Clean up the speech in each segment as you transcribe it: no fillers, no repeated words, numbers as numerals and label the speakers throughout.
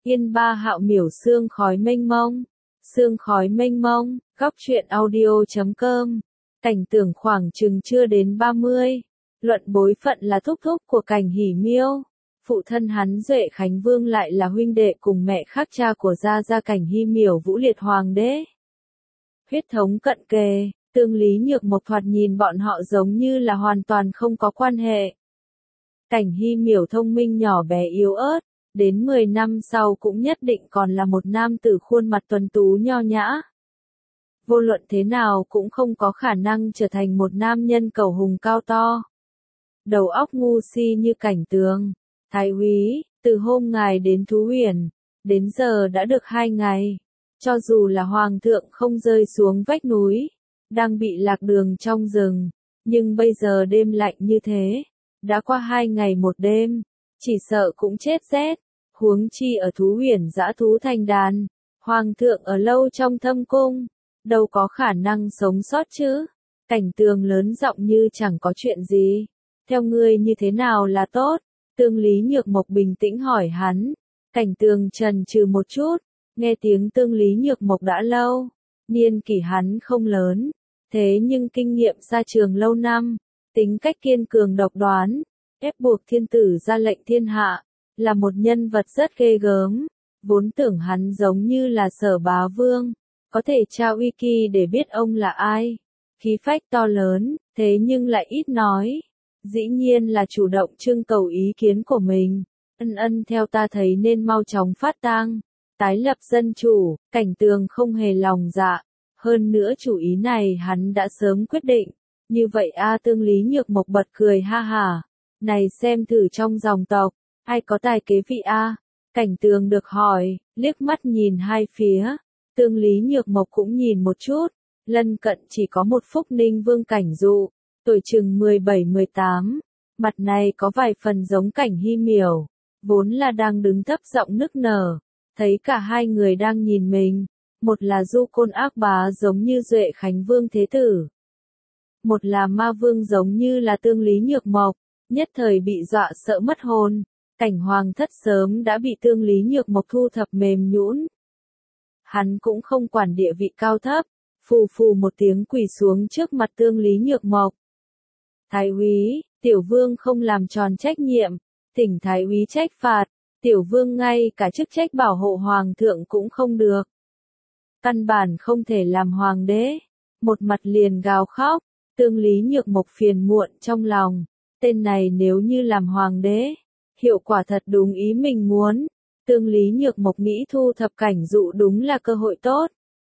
Speaker 1: Yên ba hạo miểu sương khói mênh mông. Sương khói mênh mông, góc truyện audio.com. Cảnh Tường khoảng chừng chưa đến 30. Luận bối phận là thúc thúc của Cảnh Hỉ Miêu. Phụ thân hắn Duệ Khánh Vương lại là huynh đệ cùng mẹ khác cha của gia Cảnh Hy Miểu Vũ Liệt Hoàng đế. Huyết thống cận kề, Tương Lý Nhược Mộc thoạt nhìn bọn họ giống như là hoàn toàn không có quan hệ. Cảnh Hy Miểu thông minh nhỏ bé yếu ớt, đến 10 năm sau cũng nhất định còn là một nam tử khuôn mặt tuấn tú nho nhã. Vô luận thế nào cũng không có khả năng trở thành một nam nhân cầu hùng cao to. Đầu óc ngu si như Cảnh Tường. Thái úy, từ hôm ngài đến Thú Huyền, đến giờ đã được 2 ngày. Cho dù là hoàng thượng không rơi xuống vách núi, đang bị lạc đường trong rừng, nhưng bây giờ đêm lạnh như thế, đã qua 2 ngày 1 đêm, chỉ sợ cũng chết rét, huống chi ở Thú Huyền dã thú thành đàn, hoàng thượng ở lâu trong thâm cung, đâu có khả năng sống sót chứ. Cảnh Tường lớn giọng như chẳng có chuyện gì. Theo ngươi như thế nào là tốt? Tương Lý Nhược Mộc bình tĩnh hỏi hắn. Cảnh Tường chần chừ một chút, nghe tiếng Tương Lý Nhược Mộc đã lâu, niên kỷ hắn không lớn, thế nhưng kinh nghiệm xa trường lâu năm, tính cách kiên cường độc đoán, ép buộc thiên tử ra lệnh thiên hạ, là một nhân vật rất ghê gớm. Vốn tưởng hắn giống như là Sở Bá Vương, có thể trao uy kỳ để biết ông là ai, khí phách to lớn, thế nhưng lại ít nói. Dĩ nhiên là chủ động trưng cầu ý kiến của mình. Ân theo ta thấy nên mau chóng phát tang, tái lập dân chủ. Cảnh Tường không hề lòng dạ. Hơn nữa chủ ý này hắn đã sớm quyết định. Như vậy Tương Lý Nhược Mộc bật cười ha hả. Này xem thử trong dòng tộc, ai có tài kế vị Cảnh Tường được hỏi, liếc mắt nhìn hai phía. Tương Lý Nhược Mộc cũng nhìn một chút. Lân cận chỉ có một Phúc Ninh Vương Cảnh Dụ, tuổi chừng 17-18, mặt này có vài phần giống Cảnh Hy Miểu, vốn là đang đứng thấp giọng nức nở, thấy cả hai người đang nhìn mình, một là Du Côn ác bá giống như Duệ Khánh Vương Thế Tử, một là Ma Vương giống như là Tương Lý Nhược Mộc, nhất thời bị dọa sợ mất hồn. Cảnh Hoàng thất sớm đã bị Tương Lý Nhược Mộc thu thập mềm nhũn. Hắn cũng không quản địa vị cao thấp, phù phù một tiếng quỳ xuống trước mặt Tương Lý Nhược Mộc. Thái úy, tiểu vương không làm tròn trách nhiệm, thỉnh thái úy trách phạt, tiểu vương ngay cả chức trách bảo hộ hoàng thượng cũng không được. Căn bản không thể làm hoàng đế, một mặt liền gào khóc. Tương Lý Nhược Mộc phiền muộn trong lòng, tên này nếu như làm hoàng đế, hiệu quả thật đúng ý mình muốn. Tương Lý Nhược Mộc nghĩ thu thập Cảnh Dụ đúng là cơ hội tốt.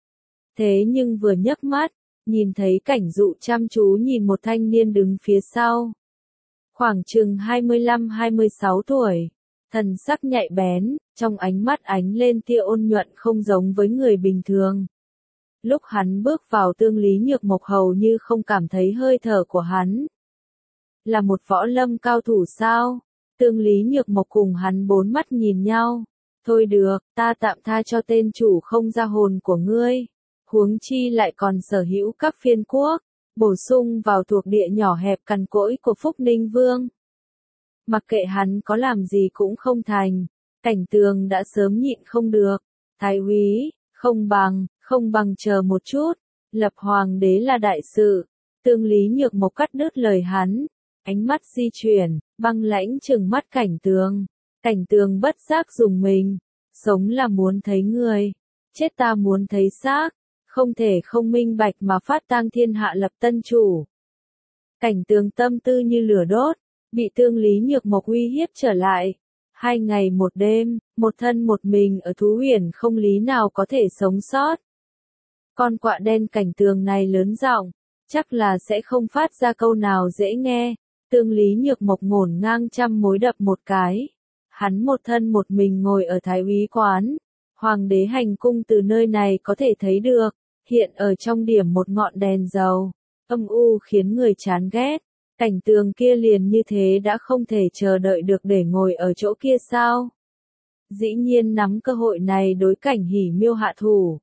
Speaker 1: Thế nhưng vừa nhấc mắt, nhìn thấy Cảnh Dụ chăm chú nhìn một thanh niên đứng phía sau. Khoảng chừng 25-26 tuổi, thần sắc nhạy bén, trong ánh mắt ánh lên tia ôn nhuận không giống với người bình thường. Lúc hắn bước vào Tương Lý Nhược Mộc hầu như không cảm thấy hơi thở của hắn. Là một võ lâm cao thủ sao? Tương Lý Nhược Mộc cùng hắn bốn mắt nhìn nhau. Thôi được, ta tạm tha cho tên chủ không ra hồn của ngươi. Huống chi lại còn sở hữu các phiên quốc, bổ sung vào thuộc địa nhỏ hẹp cằn cỗi của Phúc Ninh Vương. Mặc kệ hắn có làm gì cũng không thành, Cảnh Tường đã sớm nhịn không được. Thái úy, không bằng chờ một chút, lập hoàng đế là đại sự. Tương Lý Nhược Mộc cắt đứt lời hắn, ánh mắt di chuyển, băng lãnh trừng mắt Cảnh Tường. Cảnh Tường bất giác dùng mình, sống là muốn thấy người, chết ta muốn thấy xác, không thể không minh bạch mà phát tang thiên hạ lập tân chủ. Cảnh Tường tâm tư như lửa đốt, bị Tương Lý Nhược Mộc uy hiếp trở lại. 2 ngày 1 đêm, một thân một mình ở Thú Huyền không lý nào có thể sống sót. Con quạ đen Cảnh Tường này lớn giọng, chắc là sẽ không phát ra câu nào dễ nghe. Tương Lý Nhược Mộc ngổn ngang trăm mối đập một cái. Hắn một thân một mình ngồi ở thái úy quán. Hoàng đế hành cung từ nơi này có thể thấy được, hiện ở trong điểm một ngọn đèn dầu, âm u khiến người chán ghét. Cảnh Tường kia liền như thế đã không thể chờ đợi được để ngồi ở chỗ kia sao? Dĩ nhiên nắm cơ hội này đối Cảnh Hỉ Miêu hạ thủ.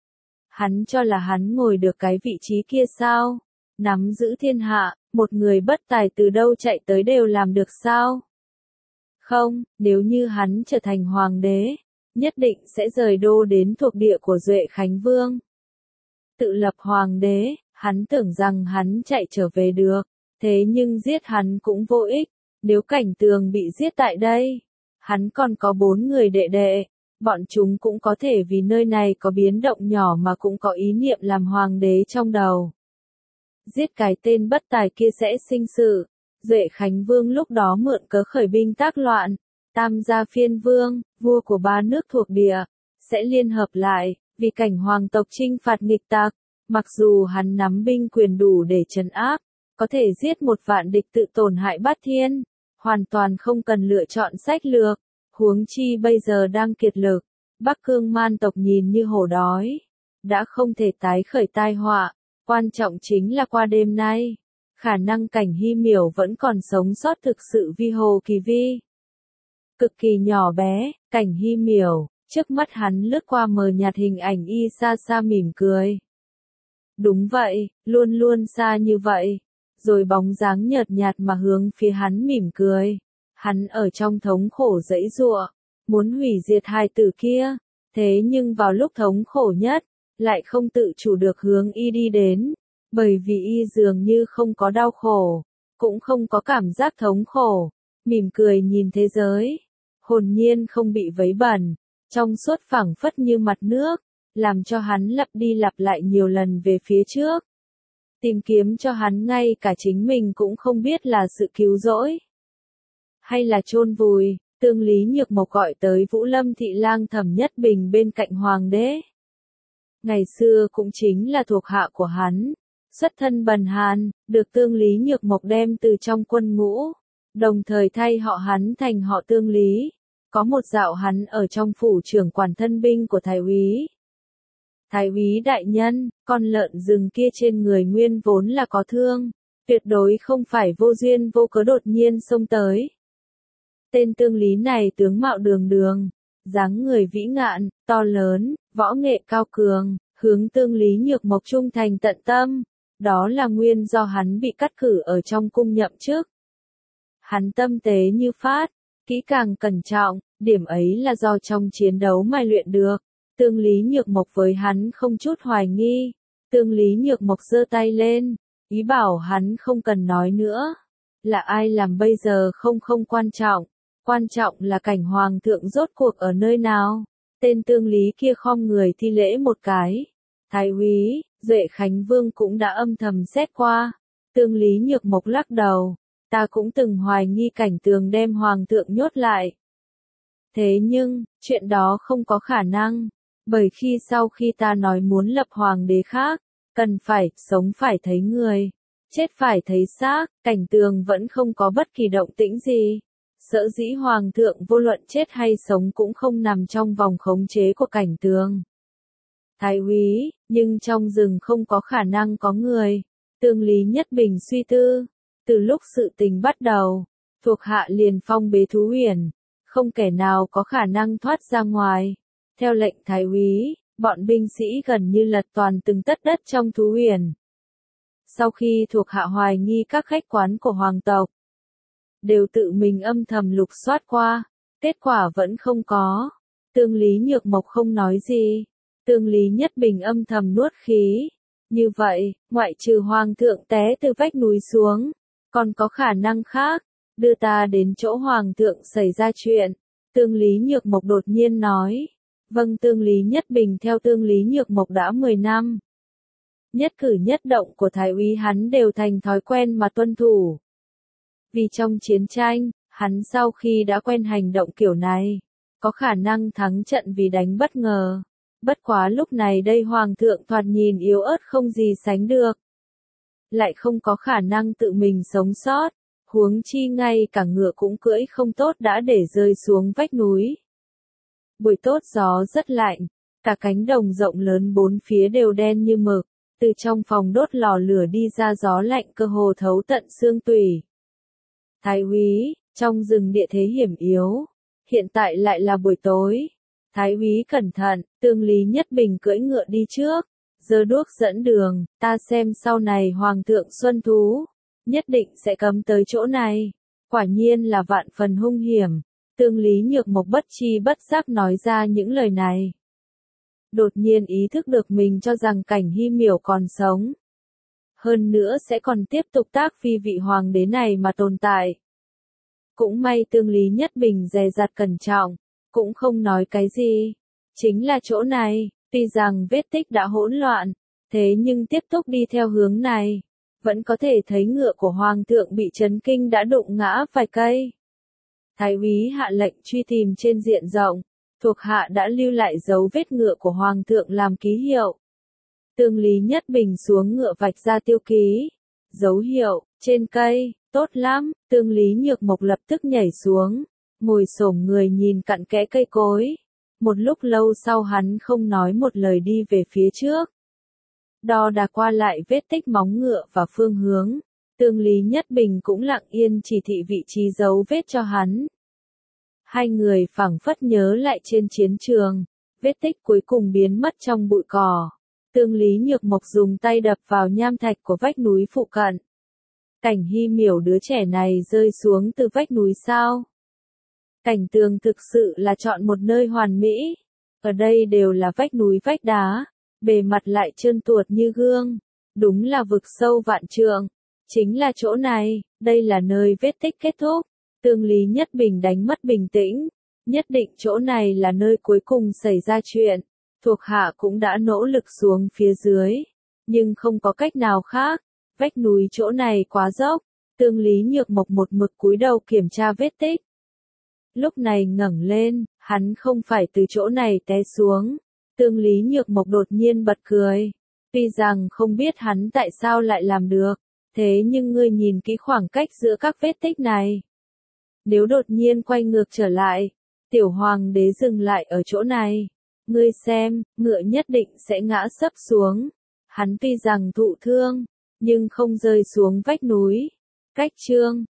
Speaker 1: Hắn cho là hắn ngồi được cái vị trí kia sao? Nắm giữ thiên hạ, một người bất tài từ đâu chạy tới đều làm được sao? Không, nếu như hắn trở thành hoàng đế, nhất định sẽ rời đô đến thuộc địa của Duệ Khánh Vương. Tự lập hoàng đế, hắn tưởng rằng hắn chạy trở về được, thế nhưng giết hắn cũng vô ích, nếu Cảnh Tường bị giết tại đây, hắn còn có 4 người đệ đệ, bọn chúng cũng có thể vì nơi này có biến động nhỏ mà cũng có ý niệm làm hoàng đế trong đầu. Giết cái tên bất tài kia sẽ sinh sự, Duệ Khánh Vương lúc đó mượn cớ khởi binh tác loạn, Tam Gia Phiên Vương, vua của 3 nước thuộc địa, sẽ liên hợp lại, vì cảnh hoàng tộc chinh phạt nghịch tặc, mặc dù hắn nắm binh quyền đủ để trấn áp, có thể giết 1 vạn địch tự tổn hại bát thiên, hoàn toàn không cần lựa chọn sách lược, huống chi bây giờ đang kiệt lực, Bắc Cương man tộc nhìn như hổ đói, đã không thể tái khởi tai họa, quan trọng chính là qua đêm nay, khả năng Cảnh Hy Miểu vẫn còn sống sót thực sự vi hồ kỳ vi. Cực kỳ nhỏ bé, Cảnh Hy Miểu, trước mắt hắn lướt qua mờ nhạt hình ảnh y xa xa mỉm cười. Đúng vậy, luôn luôn xa như vậy, rồi bóng dáng nhợt nhạt mà hướng phía hắn mỉm cười. Hắn ở trong thống khổ giãy giụa, muốn hủy diệt hai tử kia, thế nhưng vào lúc thống khổ nhất, lại không tự chủ được hướng y đi đến, bởi vì y dường như không có đau khổ, cũng không có cảm giác thống khổ, mỉm cười nhìn thế giới, hồn nhiên không bị vấy bẩn, trong suốt phẳng phất như mặt nước, làm cho hắn lặp đi lặp lại nhiều lần về phía trước. Tìm kiếm cho hắn ngay cả chính mình cũng không biết là sự cứu rỗi, hay là chôn vùi. Tương Lý Nhược Mộc gọi tới Vũ Lâm thị lang Thẩm Nhất Bình bên cạnh hoàng đế. Ngày xưa cũng chính là thuộc hạ của hắn, xuất thân bần hàn, được Tương Lý Nhược Mộc đem từ trong quân ngũ, đồng thời thay họ hắn thành họ Tương Lý. Có một dạo hắn ở trong phủ trưởng quản thân binh của Thái úy. Thái úy đại nhân, con lợn rừng kia trên người nguyên vốn là có thương, tuyệt đối không phải vô duyên vô cớ đột nhiên xông tới. Tên Tương Lý này tướng mạo đường đường, dáng người vĩ ngạn, to lớn, võ nghệ cao cường, hướng Tương Lý Nhược Mộc trung thành tận tâm, đó là nguyên do hắn bị cắt cử ở trong cung nhậm chức. Hắn tâm tế như phát, kỹ càng cẩn trọng, điểm ấy là do trong chiến đấu mài luyện được. Tương Lý Nhược Mộc với hắn không chút hoài nghi, Tương Lý Nhược Mộc giơ tay lên, ý bảo hắn không cần nói nữa. Là ai làm bây giờ không quan trọng, quan trọng là cảnh hoàng thượng rốt cuộc ở nơi nào. Tên Tương Lý kia khom người thi lễ một cái. Thái úy, Duệ Khánh Vương cũng đã âm thầm xét qua. Tương Lý Nhược Mộc lắc đầu, ta cũng từng hoài nghi Cảnh Tường đem hoàng thượng nhốt lại. Thế nhưng, chuyện đó không có khả năng, bởi khi sau khi ta nói muốn lập hoàng đế khác, cần phải, sống phải thấy người, chết phải thấy xác, Cảnh Tường vẫn không có bất kỳ động tĩnh gì. Sở dĩ hoàng thượng vô luận chết hay sống cũng không nằm trong vòng khống chế của Cảnh Tường. Thái úy, nhưng trong rừng không có khả năng có người. Tương Lý Nhất Bình suy tư, từ lúc sự tình bắt đầu, thuộc hạ liền phong bế thú huyền, không kẻ nào có khả năng thoát ra ngoài. Theo lệnh thái úy, bọn binh sĩ gần như lật toàn từng tấc đất trong thú huyền. Sau khi thuộc hạ hoài nghi các khách quán của hoàng tộc, đều tự mình âm thầm lục soát qua, kết quả vẫn không có. Tương Lý Nhược Mộc không nói gì, Tương Lý Nhất Bình âm thầm nuốt khí. Như vậy, ngoại trừ hoàng thượng té từ vách núi xuống, còn có khả năng khác, đưa ta đến chỗ hoàng thượng xảy ra chuyện. Tương Lý Nhược Mộc đột nhiên nói. Vâng, Tương Lý Nhất Bình theo Tương Lý Nhược Mộc đã 10 năm. Nhất cử nhất động của thái úy hắn đều thành thói quen mà tuân thủ. Vì trong chiến tranh, hắn sau khi đã quen hành động kiểu này, có khả năng thắng trận vì đánh bất ngờ. Bất quá lúc này đây hoàng thượng thoạt nhìn yếu ớt không gì sánh được. Lại không có khả năng tự mình sống sót, huống chi ngay cả ngựa cũng cưỡi không tốt đã để rơi xuống vách núi. Buổi tốt gió rất lạnh, cả cánh đồng rộng lớn bốn phía đều đen như mực, từ trong phòng đốt lò lửa đi ra gió lạnh cơ hồ thấu tận xương tủy. Thái úy, trong rừng địa thế hiểm yếu, hiện tại lại là buổi tối. Thái úy cẩn thận, Tương Lý Nhất Bình cưỡi ngựa đi trước, giơ đuốc dẫn đường, ta xem sau này hoàng thượng xuân thú, nhất định sẽ cấm tới chỗ này. Quả nhiên là vạn phần hung hiểm. Tương Lý Nhược Mộc bất tri bất giác nói ra những lời này. Đột nhiên ý thức được mình cho rằng Cảnh Hy Miểu còn sống. Hơn nữa sẽ còn tiếp tục tác phi vị hoàng đế này mà tồn tại. Cũng may Tương Lý Nhất Bình dè dặt cẩn trọng, cũng không nói cái gì. Chính là chỗ này, tuy rằng vết tích đã hỗn loạn, thế nhưng tiếp tục đi theo hướng này, vẫn có thể thấy ngựa của hoàng thượng bị chấn kinh đã đụng ngã vài cây. Thái úy hạ lệnh truy tìm trên diện rộng, thuộc hạ đã lưu lại dấu vết ngựa của hoàng thượng làm ký hiệu. Tương Lý Nhất Bình xuống ngựa vạch ra tiêu ký, dấu hiệu, trên cây, tốt lắm, Tương Lý Nhược Mộc lập tức nhảy xuống, ngồi xổm người nhìn cặn kẽ cây cối. Một lúc lâu sau hắn không nói một lời đi về phía trước. Đo đạc qua lại vết tích móng ngựa và phương hướng, Tương Lý Nhất Bình cũng lặng yên chỉ thị vị trí dấu vết cho hắn. Hai người phảng phất nhớ lại trên chiến trường, vết tích cuối cùng biến mất trong bụi cỏ. Tương Lý Nhược Mộc dùng tay đập vào nham thạch của vách núi phụ cận. Cảnh Hy Miểu đứa trẻ này rơi xuống từ vách núi sao? Cảnh tường thực sự là chọn một nơi hoàn mỹ. Ở đây đều là vách núi vách đá, bề mặt lại trơn tuột như gương. Đúng là vực sâu vạn trượng. Chính là chỗ này, đây là nơi vết tích kết thúc. Tương Lý Nhất Bình đánh mất bình tĩnh. Nhất định chỗ này là nơi cuối cùng xảy ra chuyện. Thuộc hạ cũng đã nỗ lực xuống phía dưới. Nhưng không có cách nào khác. Vách núi chỗ này quá dốc. Tương Lý Nhược Mộc một mực cúi đầu kiểm tra vết tích. Lúc này ngẩng lên, hắn không phải từ chỗ này té xuống. Tương Lý Nhược Mộc đột nhiên bật cười. Tuy rằng không biết hắn tại sao lại làm được, thế nhưng ngươi nhìn kỹ khoảng cách giữa các vết tích này. Nếu đột nhiên quay ngược trở lại, tiểu hoàng đế dừng lại ở chỗ này. Ngươi xem, ngựa nhất định sẽ ngã sấp xuống. Hắn tuy rằng thụ thương, nhưng không rơi xuống vách núi. Cách chương